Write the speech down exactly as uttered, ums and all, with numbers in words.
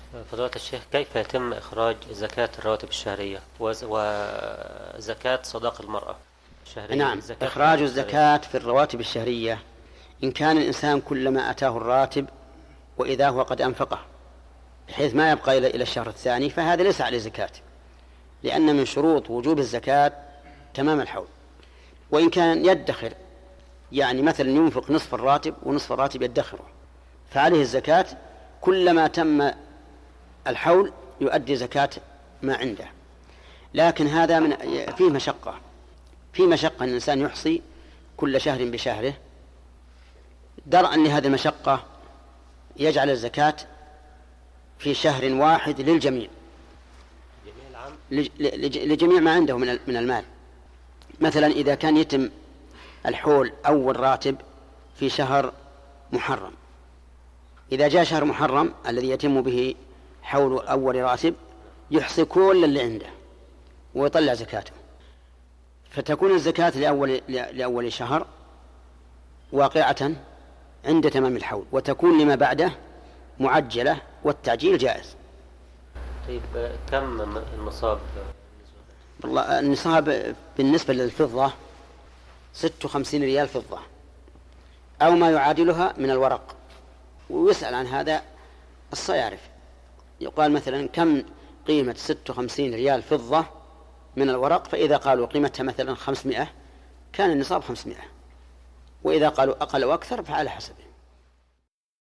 فضيلة الشيخ، كيف يتم إخراج زكاة الرواتب الشهرية وز- وزكاة صداق المرأة الشهرية؟ نعم، زكاة إخراج الرواتب الشهرية. الزكاة في الرواتب الشهرية إن كان الإنسان كلما أتاه الراتب وإذا هو قد أنفقه بحيث ما يبقى إلى إلى الشهر الثاني، فهذا ليس عليه زكاة، لأن من شروط وجوب الزكاة تمام الحول. وإن كان يدخر، يعني مثلا ينفق نصف الراتب ونصف الراتب يدخره، فعليه الزكاة كلما تم الحول يؤدي زكاة ما عنده. لكن هذا من فيه مشقة، فيه مشقة أن الإنسان يحصي كل شهر بشهره. درءا لهذه المشقة يجعل الزكاة في شهر واحد للجميع، لجميع ما عنده من المال. مثلا إذا كان يتم الحول أول راتب في شهر محرم، إذا جاء شهر محرم الذي يتم به حول أول راتب يحصي كل اللي عنده ويطلع زكاته، فتكون الزكاة لأول, لأول شهر واقعة عند تمام الحول، وتكون لما بعده معجلة، والتعجيل جائز. طيب كم النصاب؟ والله النصاب بالنسبة للفضة ست وخمسين ريال فضة أو ما يعادلها من الورق. ويسأل عن هذا الصيارف، يقال مثلا كم قيمة ست وخمسين ريال فضة من الورق، فإذا قالوا قيمتها مثلا خمسمائة كان النصاب خمسمائة، وإذا قالوا أقل أو أكثر فعلى حسبه.